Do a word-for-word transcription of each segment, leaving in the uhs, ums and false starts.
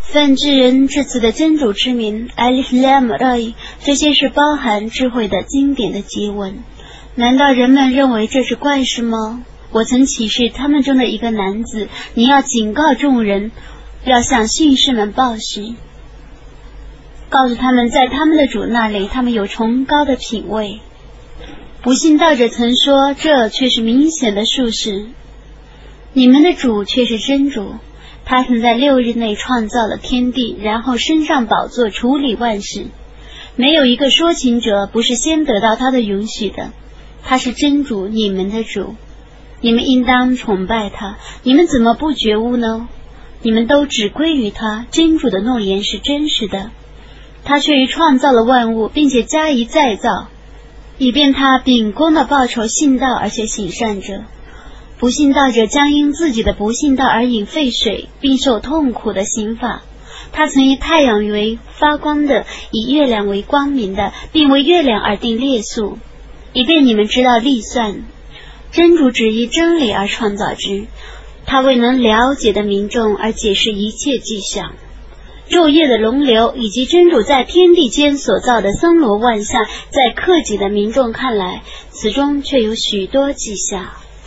梵智人至此的真主之名 Alif Lam Ra， 这些是包含智慧的经典的结文。难道人们认为这是怪事吗？我曾启示他们中的一个男子，你要警告众人，要向信士们报喜，告诉他们在他们的主那里他们有崇高的品位。不信道者曾说，这却是明显的术士，你们的主却是真主，他曾在六日内创造了天地，然后升上宝座处理万事。没有一个说情者不是先得到他的允许的，他是真主，你们的主，你们应当崇拜他。你们怎么不觉悟呢？你们都只归于他，真主的诺言是真实的，他却于创造了万物，并且加以再造，以便他秉公的报酬信道而且行善者。不信道者将因自己的不信道而饮沸水，并受痛苦的刑罚。他曾以太阳为发光的，以月亮为光明的，并为月亮而定列数，以便你们知道历算。真主只依真理而创造之，他为能了解的民众而解释一切迹象。昼夜的轮流，以及真主在天地间所造的森罗万象，在克己的民众看来，此中却有许多迹象。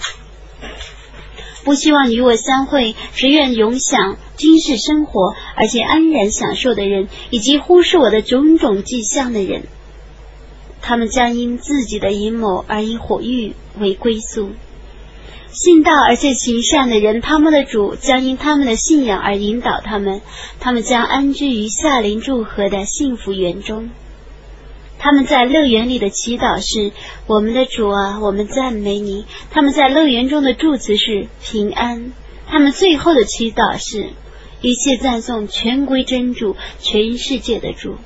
不希望与我相会，只愿永享今世生活，而且安然享受的人，以及忽视我的种种迹象的人，他们将因自己的阴谋而以火狱为归宿。信道而且行善的人，他们的主将因他们的信仰而引导他们，他们将安居于夏林祝和的幸福园中。他们在乐园里的祈祷是，我们的主啊，我们赞美你。他们在乐园中的祝词是平安。他们最后的祈祷是，一切赞颂全归真主，全世界的主。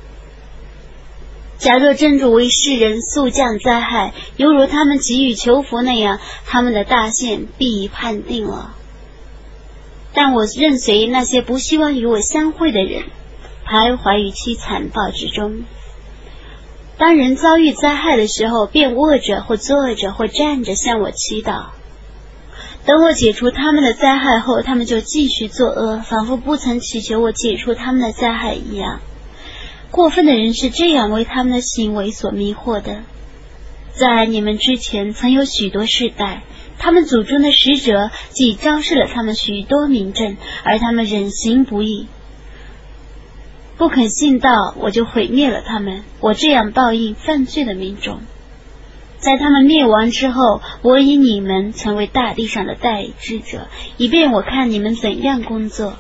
假若真主为世人速降灾害，犹如他们给予求福那样，他们的大限必已判定了。但我任随那些不希望与我相会的人，徘徊于其残暴之中。当人遭遇灾害的时候，便卧着或坐着或站着向我祈祷。等我解除他们的灾害后，他们就继续作恶，仿佛不曾祈求我解除他们的灾害一样。过分的人是这样为他们的行为所迷惑的。在你们之前曾有许多世代，他们祖宗的使者既昭示了他们许多明证，而他们忍行不义，不肯信道，我就毁灭了他们。我这样报应犯罪的民众。在他们灭亡之后，我以你们成为大地上的代志者，以便我看你们怎样工作。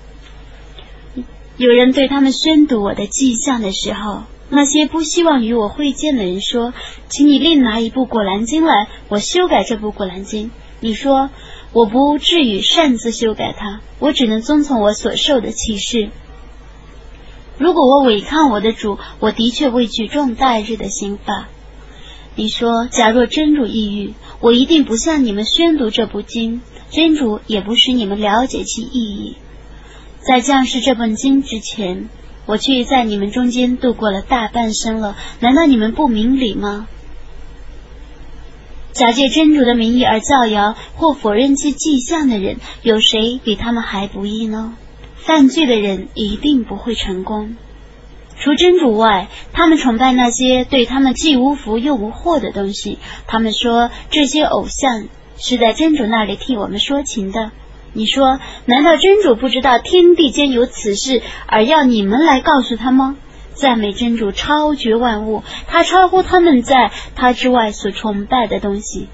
有人对他们宣读我的迹象的时候，那些不希望与我会见的人说，请你另拿一部果兰经来，我修改这部果兰经。你说，我不至于擅自修改它，我只能遵从我所受的启示。如果我违抗我的主，我的确畏惧重大日的刑罚。你说，假若真主抑郁，我一定不向你们宣读这部经，真主也不使你们了解其意义。在降世这本经之前，我却在你们中间度过了大半生了，难道你们不明理吗？假借真主的名义而造谣或否认其迹象的人，有谁比他们还不义呢？犯罪的人一定不会成功。除真主外，他们崇拜那些对他们既无福又无祸的东西。他们说，这些偶像是在真主那里替我们说情的。你说，难道真主不知道天地间有此事，而要你们来告诉他吗？赞美真主超绝万物，他超乎他们在他之外所崇拜的东西。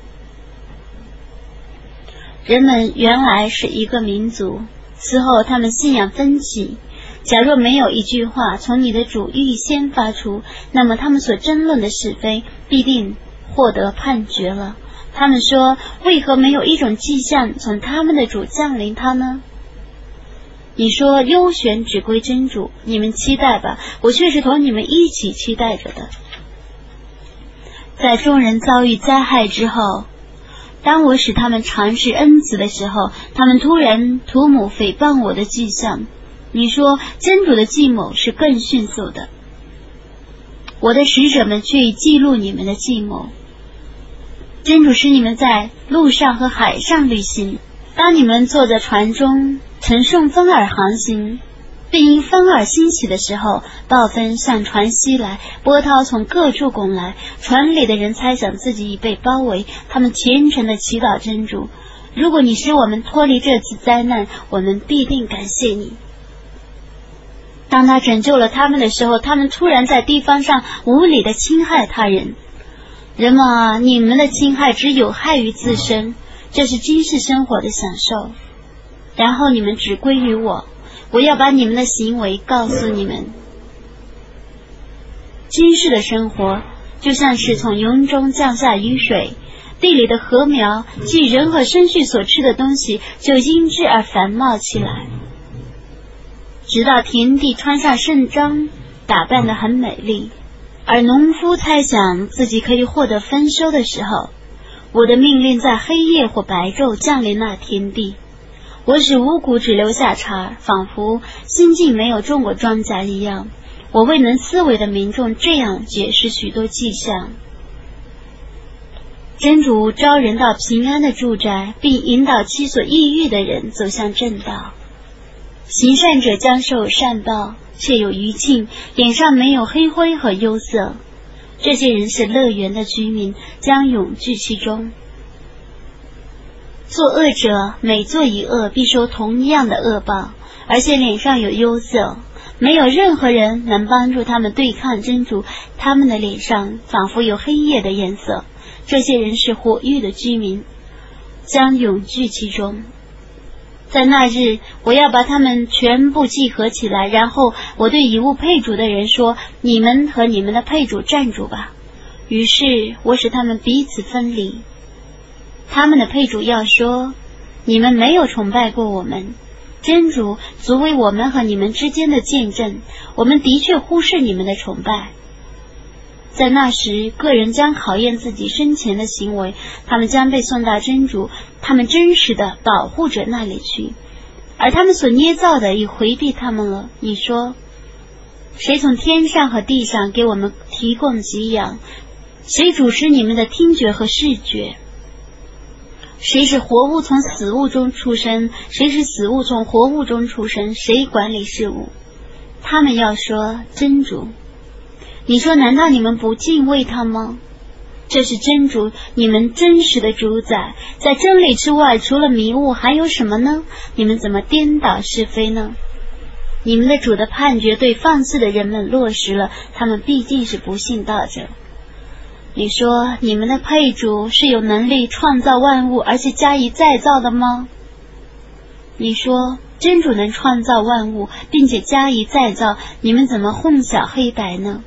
人们原来是一个民族，此后他们信仰分歧。假若没有一句话从你的主预先发出，那么他们所争论的是非必定获得判决了。他们说，为何没有一种迹象从他们的主降临他呢？你说，优选只归真主，你们期待吧，我却是同你们一起期待着的。在众人遭遇灾害之后，当我使他们尝试恩慈的时候，他们突然涂抹诽谤我的迹象。你说，真主的计谋是更迅速的，我的使者们却已记录你们的计谋。真主使你们在路上和海上旅行，当你们坐在船中乘顺风而航行， 并因风而兴起的时候，暴风向船袭来，波涛从各处拱来，船里的人猜想自己已被包围，他们虔诚地祈祷真主，如果你使我们脱离这次灾难，我们必定感谢你。当他拯救了他们的时候，他们突然在地方上无理地侵害他人。人们啊，你们的侵害只有害于自身，这是今世生活的享受，然后你们只归于我，我要把你们的行为告诉你们。今世的生活就像是从云中降下雨水，地里的禾苗即人和牲畜所吃的东西就因之而繁茂起来，直到田地穿上盛装，打扮得很美丽，而农夫猜想自己可以获得丰收的时候，我的命令在黑夜或白昼降临那田地，我使五谷只留下茬，仿佛新近没有种过庄稼一样。我为能思维的民众这样解释许多迹象。真主招人到平安的住宅，并引导其所抑郁的人走向正道。行善者将受善报，却有余庆，脸上没有黑灰和忧色。这些人是乐园的居民，将永居其中。作恶者每做一恶，必受同样的恶报，而且脸上有忧色。没有任何人能帮助他们对抗真主，他们的脸上仿佛有黑夜的颜色。这些人是火狱的居民，将永居其中。在那日，我要把他们全部集合起来，然后我对以物配主的人说，你们和你们的配主站住吧。于是我使他们彼此分离。他们的配主要说，你们没有崇拜过我们，真主足为我们和你们之间的见证，我们的确忽视你们的崇拜。在那时，个人将考验自己生前的行为，他们将被送到真主他们真实的保护者那里去，而他们所捏造的已回避他们了。你说，谁从天上和地上给我们提供给养？谁主持你们的听觉和视觉？谁是活物从死物中出生？谁是死物从活物中出生？谁管理事物？他们要说，真主。你说，难道你们不敬畏他吗？这是真主，你们真实的主宰。在真理之外，除了迷雾还有什么呢？你们怎么颠倒是非呢？你们的主的判决对放肆的人们落实了，他们毕竟是不信道者。你说，你们的配主是有能力创造万物而且加以再造的吗？你说，真主能创造万物并且加以再造，你们怎么混淆黑白呢？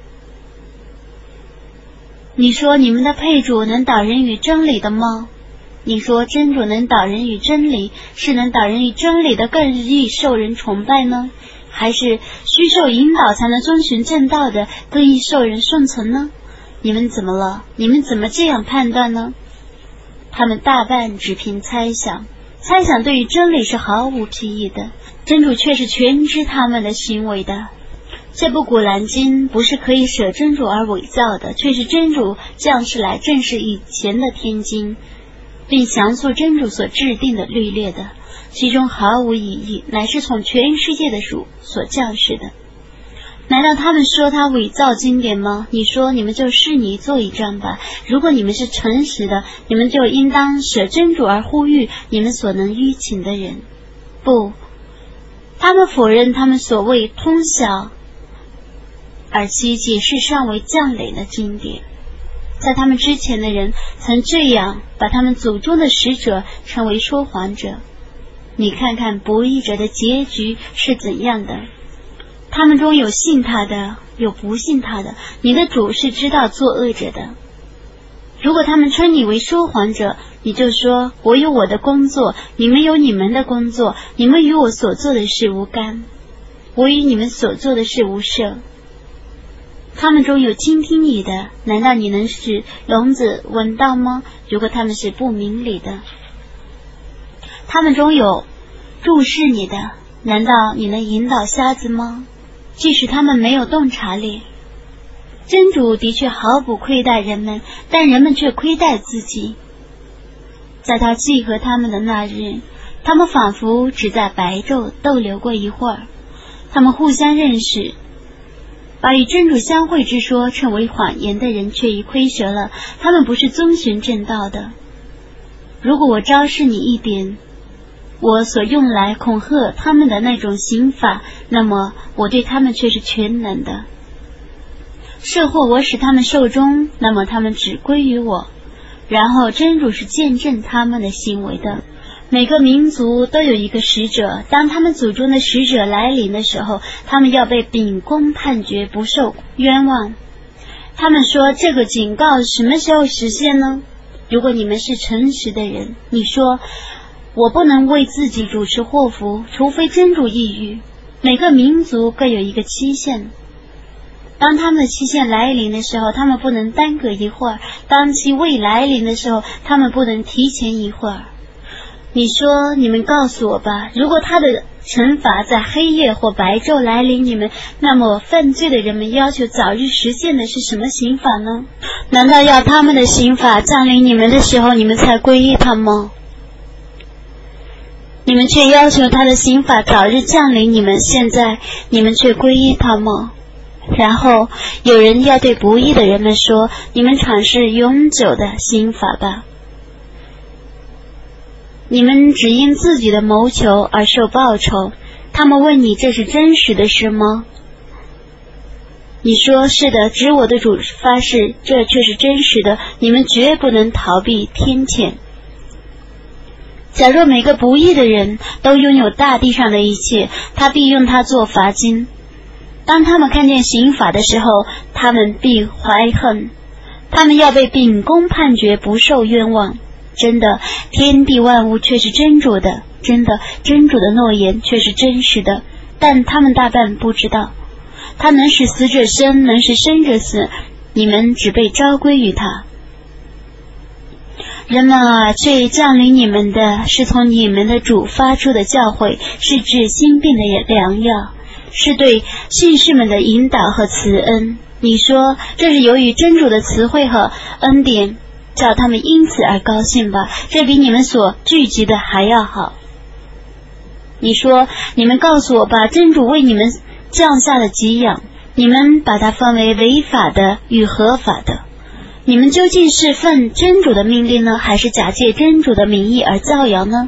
你说，你们的配主能导人与真理的吗？你说，真主能导人与真理，是能导人与真理的更易受人崇拜呢？还是需受引导才能遵循正道的更易受人顺从呢？你们怎么了？你们怎么这样判断呢？他们大半只凭猜想，猜想对于真理是毫无裨益的，真主却是全知他们的行为的。这部古兰经不是可以舍真主而伪造的，却是真主降世来正是以前的天经，并详述真主所制定的律例的，其中毫无异议，乃是从全世界的主所降世的。难道他们说他伪造经典吗？你说，你们就视你做一章吧。如果你们是诚实的，你们就应当舍真主而呼吁你们所能淤情的人。不，他们否认他们所谓通晓，而其解释尚未降临的经典。在他们之前的人曾这样把他们祖宗的使者称为说谎者。你看看不义者的结局是怎样的。他们中有信他的，有不信他的，你的主是知道作恶者的。如果他们称你为说谎者，你就说，我有我的工作，你们有你们的工作，你们与我所做的事无干，我与你们所做的事无涉。他们中有倾听你的，难道你能使聋子闻到吗？如果他们是不明理的。他们中有注视你的，难道你能引导瞎子吗？即使他们没有洞察力。真主的确毫不亏待人们，但人们却亏待自己。在他集合他们的那日，他们仿佛只在白昼逗留过一会儿， 他们互相认识，把与真主相会之说称为谎言的人却已亏折了，他们不是遵循正道的。如果我昭示你一点，我所用来恐吓他们的那种刑法，那么我对他们却是全能的。设或我使他们受终，那么他们只归于我，然后真主是见证他们的行为的。每个民族都有一个使者，当他们祖宗的使者来临的时候，他们要被秉公判决，不受冤枉。他们说，这个警告什么时候实现呢？如果你们是诚实的人，你说，我不能为自己主持祸福，除非真主抑郁。每个民族各有一个期限，当他们的期限来临的时候，他们不能耽搁一会儿；当其未来临的时候，他们不能提前一会儿。你说，你们告诉我吧，如果他的惩罚在黑夜或白昼来临你们，那么犯罪的人们要求早日实现的是什么刑法呢？难道要他们的刑法降临你们的时候，你们才皈依他吗？你们却要求他的刑法早日降临你们，现在你们却皈依他吗？然后有人要对不义的人们说，你们尝试永久的刑法吧。你们只因自己的谋求而受报酬。他们问你，这是真实的事吗？你说，是的，指我的主发誓，这却是真实的，你们绝不能逃避天谴。假若每个不义的人都拥有大地上的一切，他必用它做罚金。当他们看见刑法的时候，他们必怀恨，他们要被秉公判决，不受冤枉。真的，天地万物却是真主的，真的，真主的诺言却是真实的，但他们大半不知道。他能使死者生，能使生者死，你们只被召归于他。人们啊，这降临你们的是从你们的主发出的教诲，是治心病的良药，是对信士们的引导和慈恩。你说，这是由于真主的慈惠和恩典，叫他们因此而高兴吧，这比你们所聚集的还要好。你说，你们告诉我吧，真主为你们降下了给养，你们把它分为违法的与合法的，你们究竟是奉真主的命令呢，还是假借真主的名义而造谣呢？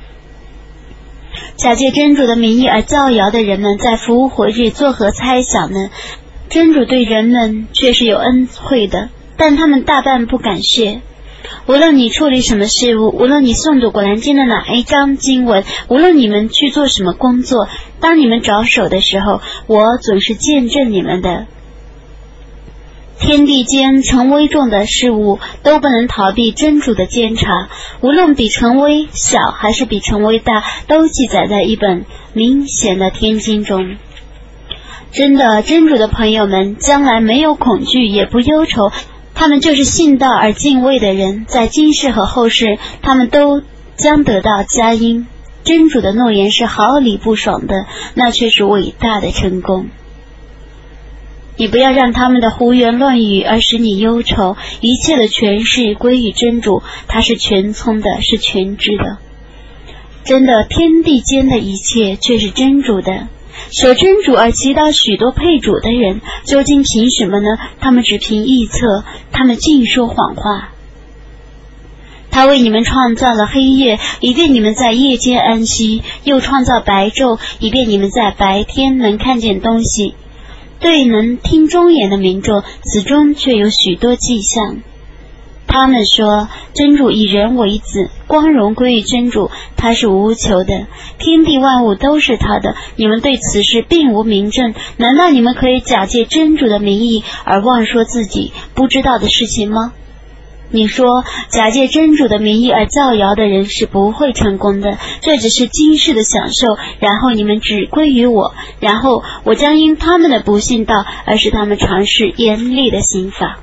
假借真主的名义而造谣的人们，在复活日作何猜想呢？真主对人们却是有恩惠的，但他们大半不感谢。无论你处理什么事物，无论你诵读古兰经的哪一章经文，无论你们去做什么工作，当你们着手的时候，我总是见证你们的。天地间尘微重的事物都不能逃避真主的监察，无论比尘微小还是比尘微大，都记载在一本明显的天经中。真的，真主的朋友们将来没有恐惧也不忧愁，他们就是信道而敬畏的人，在今世和后世他们都将得到佳音。真主的诺言是毫厘不爽的，那却是伟大的成功。你不要让他们的胡言乱语而使你忧愁，一切的权势归于真主，他是全聪的，是全知的。真的，天地间的一切却是真主的。守真主而祈祷许多配主的人，究竟凭什么呢？他们只凭臆测，他们尽说谎话。他为你们创造了黑夜，以便你们在夜间安息，又创造白昼，以便你们在白天能看见东西。对能听忠言的民众，此中却有许多迹象。他们说，真主以人为子，光荣归于真主，他是无求的，天地万物都是他的，你们对此事并无明证，难道你们可以假借真主的名义而妄说自己不知道的事情吗？你说，假借真主的名义而造谣的人是不会成功的，这只是今世的享受，然后你们只归于我，然后我将因他们的不信道而使他们尝试严厉的刑罚。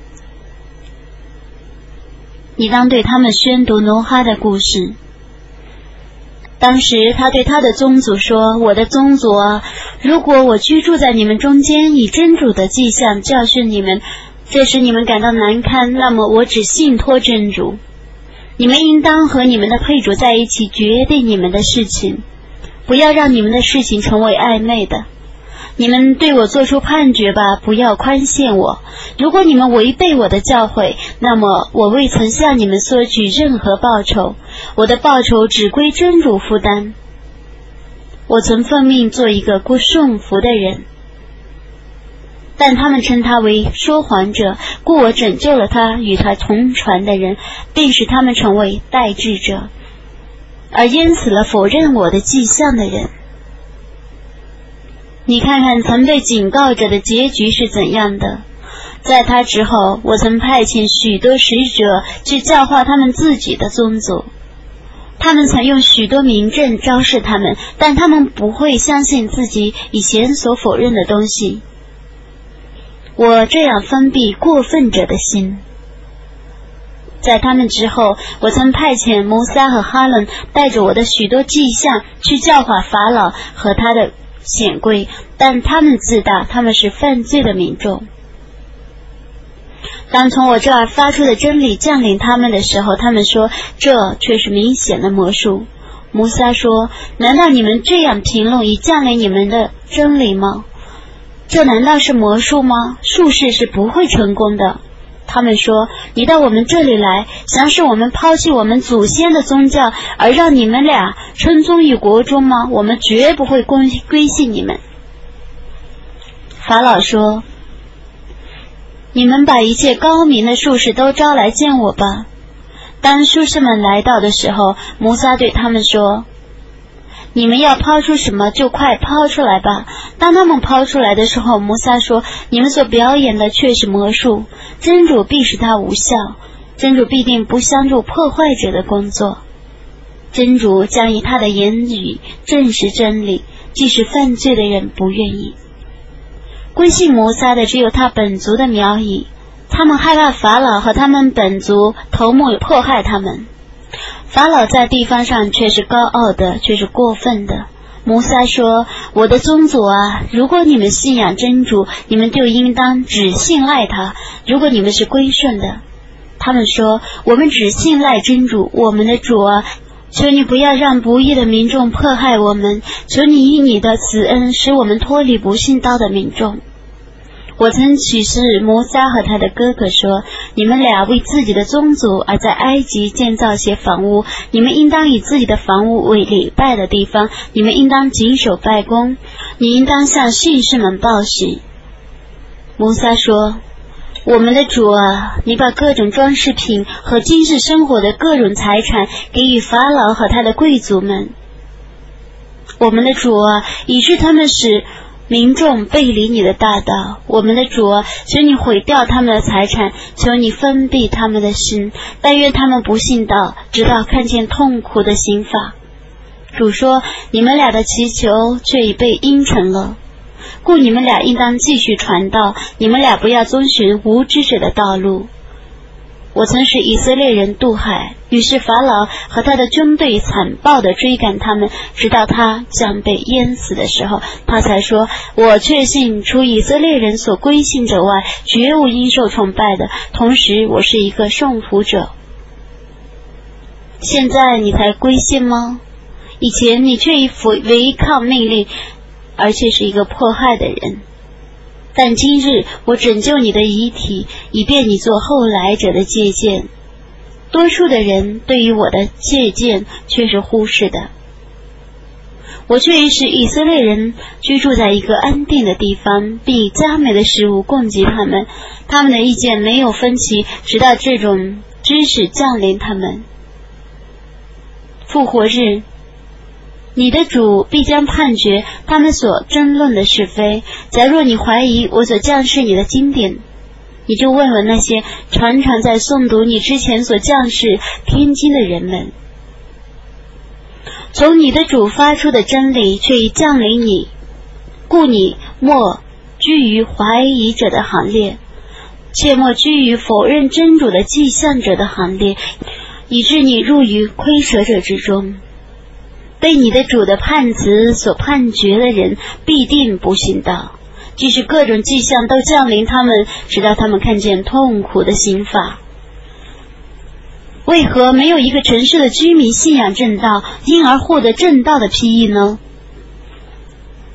你当对他们宣读挪哈的故事。当时他对他的宗族说，我的宗族啊，如果我居住在你们中间，以真主的迹象教训你们，这使你们感到难堪，那么我只信托真主。你们应当和你们的配主在一起，决定你们的事情。 不要让你们的事情成为暧昧的。你们对我做出判决吧，不要宽限我。如果你们违背我的教诲，那么我未曾向你们索取任何报酬，我的报酬只归真主负担。我曾奉命做一个不顺服的人，但他们称他为说谎者，故我拯救了他与他同船的人，并使他们成为代志者，而淹死了否认我的迹象的人。你看看曾被警告者的结局是怎样的。在他之后，我曾派遣许多使者去教化他们自己的宗族，他们曾用许多明证昭示他们，但他们不会相信自己以前所否认的东西。我这样封闭过分者的心。在他们之后，我曾派遣摩撒和哈伦带着我的许多迹象去教化法老和他的显贵，但他们自大，他们是犯罪的民众。当从我这儿发出的真理降临他们的时候，他们说这却是明显的魔术。摩撒说，难道你们这样评论已降临你们的真理吗？这难道是魔术吗？术士是不会成功的。他们说，你到我们这里来，想使我们抛弃我们祖先的宗教，而让你们俩称宗于国中吗？我们绝不会归归信你们。法老说，你们把一切高明的术士都招来见我吧。当术士们来到的时候，摩撒对他们说，你们要抛出什么就快抛出来吧。当他们抛出来的时候，摩撒说，你们所表演的却是魔术，真主必使它无效，真主必定不相助破坏者的工作。真主将以他的言语证实真理，即使犯罪的人不愿意。归信摩撒的只有他本族的苗裔，他们害怕法老和他们本族头目迫害他们。法老在地方上却是高傲的，却是过分的。摩撒说，我的宗族啊，如果你们信仰真主，你们就应当只信赖他，如果你们是归顺的。他们说，我们只信赖真主，我们的主啊，求你不要让不义的民众迫害我们，求你以你的慈恩使我们脱离不信道的民众。我曾启示摩撒和他的哥哥说，你们俩为自己的宗族而在埃及建造些房屋，你们应当以自己的房屋为礼拜的地方，你们应当谨守拜功，你应当向训士们报喜。摩撒说，我们的主啊，你把各种装饰品和今世生活的各种财产给予法老和他的贵族们。我们的主啊，以致他们使民众背离你的大道。我们的主啊，求你毁掉他们的财产，求你封闭他们的心，但愿他们不信道，直到看见痛苦的刑罚。主说，你们俩的祈求却已被应承了，故你们俩应当继续传道，你们俩不要遵循无知者的道路。我曾使以色列人渡海，于是法老和他的军队残暴地追赶他们，直到他将被淹死的时候，他才说，我确信除以色列人所归信者外，绝无应受崇拜的，同时我是一个顺服者。现在你才归信吗？以前你却以违抗命令，而且是一个迫害的人。但今日我拯救你的遗体，以便你做后来者的借鉴。多数的人对于我的借鉴却是忽视的。我却使以色列人居住在一个安定的地方，并以佳美的食物供给他们，他们的意见没有分歧，直到这种知识降临他们。复活日，你的主必将判决他们所争论的是非。假若你怀疑我所降示你的经典，你就问问那些常常在诵读你之前所降示偏经的人们。从你的主发出的真理却已降临你，故你莫居于怀疑者的行列，切莫居于否认真主的迹象者的行列，以致你入于亏舍者之中。被你的主的判词所判决的人必定不信道，即使各种迹象都降临他们，直到他们看见痛苦的刑罚。为何没有一个城市的居民信仰正道，因而获得正道的裨益呢？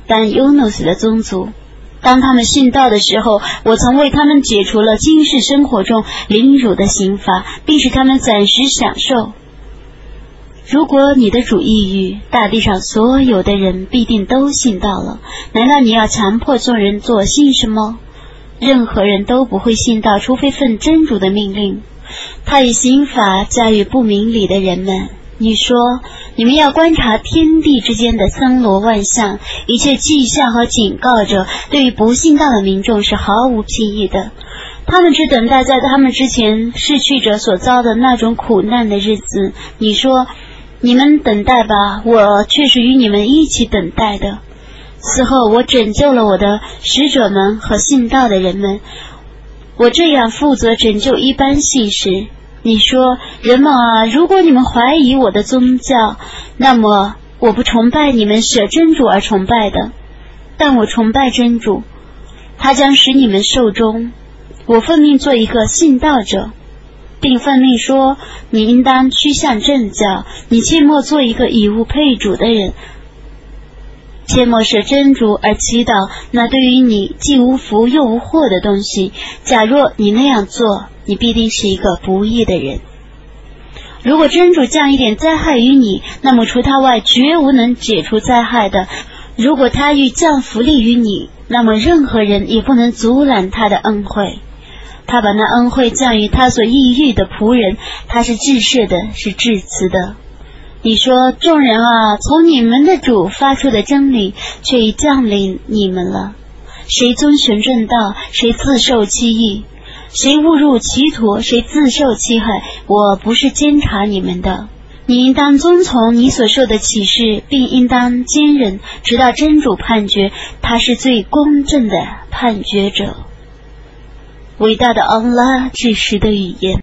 但尤努斯的宗族，当他们殉道的时候，我曾为他们解除了今世生活中凌辱的刑罚，并使他们暂时享受。如果你的主抑郁，大地上所有的人必定都信道了，难道你要强迫众人做信什么？任何人都不会信道，除非奉真主的命令。他以刑罚驾驭不明理的人们。你说，你们要观察天地之间的森罗万象，一切迹象和警告者对于不信道的民众是毫无裨益的。他们只等待在他们之前逝去者所遭的那种苦难的日子。你说，你们等待吧，我却是与你们一起等待的。此后我拯救了我的使者们和信道的人们，我这样负责拯救一般信士。你说，人们啊，如果你们怀疑我的宗教，那么我不崇拜你们舍真主而崇拜的，但我崇拜真主，他将使你们寿终。我奉命做一个信道者，并奉命说，你应当趋向正教，你切莫做一个以物配主的人，切莫舍真主而祈祷那对于你既无福又无祸的东西。假若你那样做，你必定是一个不义的人。如果真主降一点灾害于你，那么除他外绝无能解除灾害的。如果他欲降福利于你，那么任何人也不能阻拦他的恩惠。他把那恩惠降于他所抑郁的仆人，他是至赦的，是至慈的。你说，众人啊，从你们的主发出的真理却已降临你们了。谁遵循正道，谁自受其益；谁误入歧途，谁自受其害。我不是监察你们的，你应当遵从你所受的启示，并应当坚忍，直到真主判决，他是最公正的判决者。伟大的安拉至实的语言。